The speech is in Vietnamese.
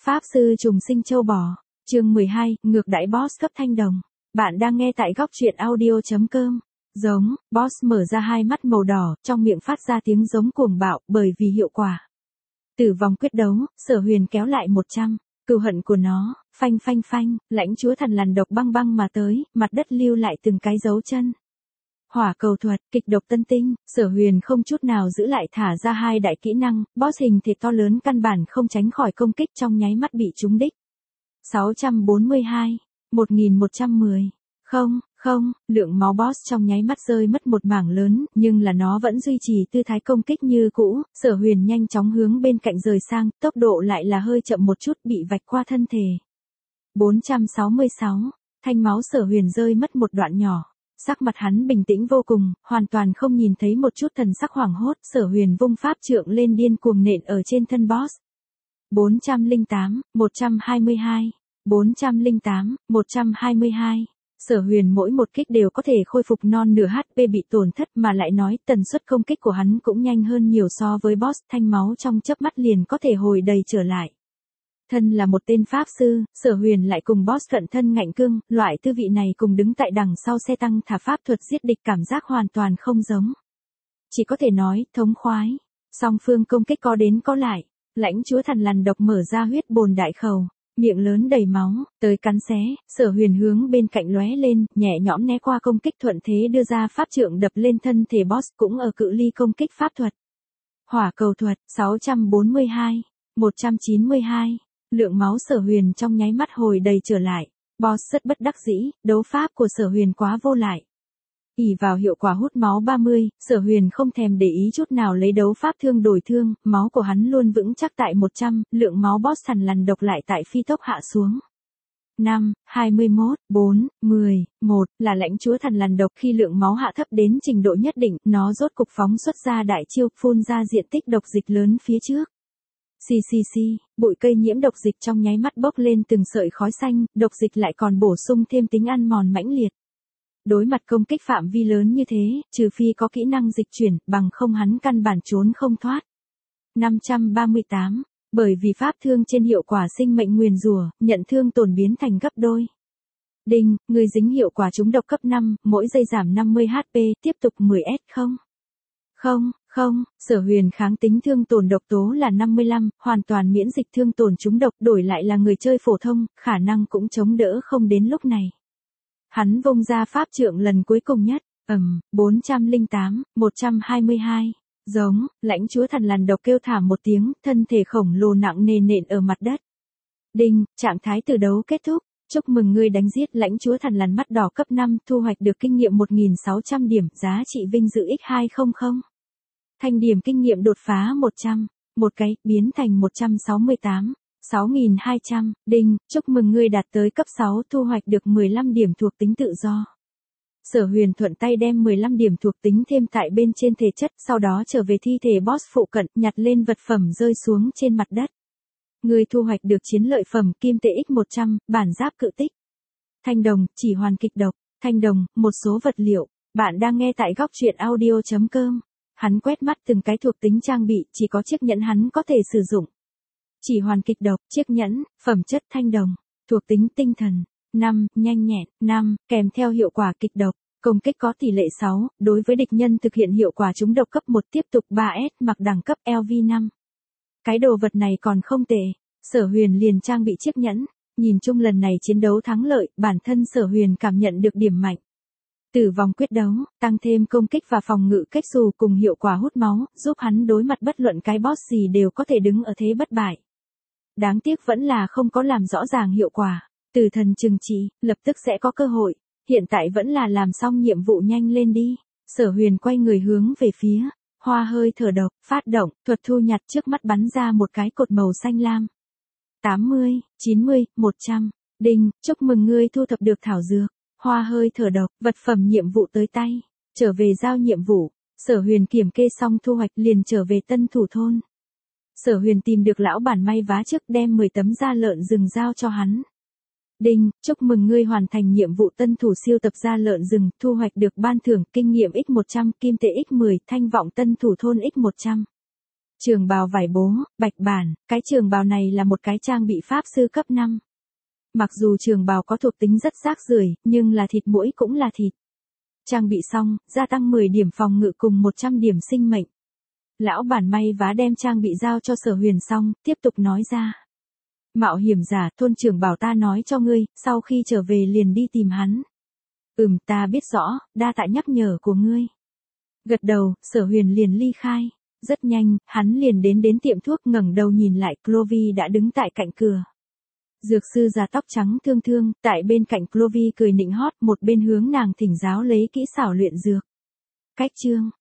Pháp sư trùng sinh châu bò, chương 12, ngược đãi boss cấp thanh đồng. Bạn đang nghe tại góc truyện audio.com. Giống, boss mở ra hai mắt màu đỏ, trong miệng phát ra tiếng giống cuồng bạo bởi vì hiệu quả. Từ vòng quyết đấu, Sở Huyền kéo lại 100, cừu hận của nó, phanh phanh phanh, lãnh chúa thần lằn độc băng băng mà tới, mặt đất lưu lại từng cái dấu chân. Hỏa cầu thuật, kịch độc tân tinh, Sở Huyền không chút nào giữ lại thả ra hai đại kỹ năng, boss hình thể to lớn căn bản không tránh khỏi công kích trong nháy mắt bị trúng đích. 642, 1110, không, lượng máu boss trong nháy mắt rơi mất một mảng lớn, nhưng là nó vẫn duy trì tư thái công kích như cũ, Sở Huyền nhanh chóng hướng bên cạnh rời sang, tốc độ lại là hơi chậm một chút bị vạch qua thân thể. 466, thanh máu Sở Huyền rơi mất một đoạn nhỏ. Sắc mặt hắn bình tĩnh vô cùng, hoàn toàn không nhìn thấy một chút thần sắc hoảng hốt, Sở Huyền vung pháp trượng lên điên cuồng nện ở trên thân boss. 408, 122, 408, 122. Sở Huyền mỗi một kích đều có thể khôi phục non nửa HP bị tổn thất mà lại nói tần suất công kích của hắn cũng nhanh hơn nhiều so với boss, thanh máu trong chớp mắt liền có thể hồi đầy trở lại. Thân là một tên pháp sư, Sở Huyền lại cùng boss cận thân ngạnh cương, loại tư vị này cùng đứng tại đằng sau xe tăng thả pháp thuật giết địch cảm giác hoàn toàn không giống. Chỉ có thể nói, thống khoái. Song phương công kích có đến có lại, lãnh chúa thần lằn độc mở ra huyết bồn đại khẩu, miệng lớn đầy máu, tới cắn xé, Sở Huyền hướng bên cạnh lóe lên, nhẹ nhõm né qua công kích thuận thế đưa ra pháp trượng đập lên thân thể boss cũng ở cự ly công kích pháp thuật. Hỏa cầu thuật, 642, 192. Lượng máu Sở Huyền trong nháy mắt hồi đầy trở lại, boss rất bất đắc dĩ, đấu pháp của Sở Huyền quá vô lại. Ỷ vào hiệu quả hút máu 30, Sở Huyền không thèm để ý chút nào lấy đấu pháp thương đổi thương, máu của hắn luôn vững chắc tại 100, lượng máu boss thần lằn độc lại tại phi tốc hạ xuống. 5, 21, 4, 10, 1 là lãnh chúa thần lằn độc khi lượng máu hạ thấp đến trình độ nhất định, nó rốt cục phóng xuất ra đại chiêu, phun ra diện tích độc dịch lớn phía trước. Xì, bụi cây nhiễm độc dịch trong nháy mắt bốc lên từng sợi khói xanh, độc dịch lại còn bổ sung thêm tính ăn mòn mãnh liệt. Đối mặt công kích phạm vi lớn như thế, trừ phi có kỹ năng dịch chuyển, bằng không hắn căn bản trốn không thoát. 538, bởi vì pháp thương trên hiệu quả sinh mệnh nguyền rủa, nhận thương tổn biến thành gấp đôi. Đinh, người dính hiệu quả trúng độc cấp 5, mỗi giây giảm 50 HP, tiếp tục 10S không, Sở Huyền kháng tính thương tổn độc tố là 55, hoàn toàn miễn dịch thương tổn trúng độc, đổi lại là người chơi phổ thông, khả năng cũng chống đỡ không đến lúc này. Hắn vung ra pháp trượng lần cuối cùng nhất, 408, 122. Giống, lãnh chúa thần lằn độc kêu thảm một tiếng, thân thể khổng lồ nặng nề nện ở mặt đất. Đinh, trạng thái từ đấu kết thúc. Chúc mừng ngươi đánh giết lãnh chúa thần lằn mắt đỏ cấp 5, thu hoạch được kinh nghiệm 1600 điểm, giá trị vinh dự x200. Thành điểm kinh nghiệm đột phá 100, một cái, biến thành 168, 6200, đinh, chúc mừng ngươi đạt tới cấp 6, thu hoạch được 15 điểm thuộc tính tự do. Sở Huyền thuận tay đem 15 điểm thuộc tính thêm tại bên trên thể chất, sau đó trở về thi thể boss phụ cận, nhặt lên vật phẩm rơi xuống trên mặt đất. Ngươi thu hoạch được chiến lợi phẩm kim tệ x100, bản giáp cự tích. Thanh đồng, chỉ hoàn kịch độc, thanh đồng, một số vật liệu. Bạn đang nghe tại góc truyện audio.com. Hắn quét mắt từng cái thuộc tính trang bị, chỉ có chiếc nhẫn hắn có thể sử dụng. Chỉ hoàn kịch độc, chiếc nhẫn, phẩm chất thanh đồng, thuộc tính tinh thần, 5, nhanh nhẹn, 5, kèm theo hiệu quả kịch độc, công kích có tỷ lệ 6, đối với địch nhân thực hiện hiệu quả trúng độc cấp 1 tiếp tục 3S mặc đẳng cấp LV5. Cái đồ vật này còn không tệ, Sở Huyền liền trang bị chiếc nhẫn, nhìn chung lần này chiến đấu thắng lợi, bản thân Sở Huyền cảm nhận được điểm mạnh. Từ vòng quyết đấu, tăng thêm công kích và phòng ngự cách xù cùng hiệu quả hút máu, giúp hắn đối mặt bất luận cái boss gì đều có thể đứng ở thế bất bại. Đáng tiếc vẫn là không có làm rõ ràng hiệu quả. Tử thần trừng trị, lập tức sẽ có cơ hội. Hiện tại vẫn là làm xong nhiệm vụ nhanh lên đi. Sở Huyền quay người hướng về phía hoa hơi thở độc, phát động, thuật thu nhặt trước mắt bắn ra một cái cột màu xanh lam. 80, 90, 100. Đinh, chúc mừng ngươi thu thập được thảo dược. Hoa hơi thở độc, vật phẩm nhiệm vụ tới tay. Trở về giao nhiệm vụ. Sở Huyền kiểm kê xong thu hoạch liền trở về tân thủ thôn. Sở Huyền tìm được lão bản may vá trước đem 10 tấm da lợn rừng giao cho hắn. Đinh, chúc mừng ngươi hoàn thành nhiệm vụ tân thủ siêu tập da lợn rừng, thu hoạch được ban thưởng kinh nghiệm x100, kim tệ x10, thanh vọng tân thủ thôn x100. Trường bào vải bố, bạch bản, cái trường bào này là một cái trang bị pháp sư cấp 5. Mặc dù trường bào có thuộc tính rất rác rưởi, nhưng là thịt muỗi cũng là thịt. Trang bị xong, gia tăng 10 điểm phòng ngự cùng 100 điểm sinh mệnh. Lão bản may vá đem trang bị giao cho Sở Huyền xong, tiếp tục nói ra. Mạo hiểm giả, thôn trưởng bảo ta nói cho ngươi, sau khi trở về liền đi tìm hắn. Ta biết rõ, đa tạ nhắc nhở của ngươi. Gật đầu, Sở Huyền liền ly khai. Rất nhanh, hắn liền đến tiệm thuốc, ngẩng đầu nhìn lại, Clovy đã đứng tại cạnh cửa. Dược sư già tóc trắng thương thương, tại bên cạnh Clovy cười nịnh hót, một bên hướng nàng thỉnh giáo lấy kỹ xảo luyện dược. Cách chương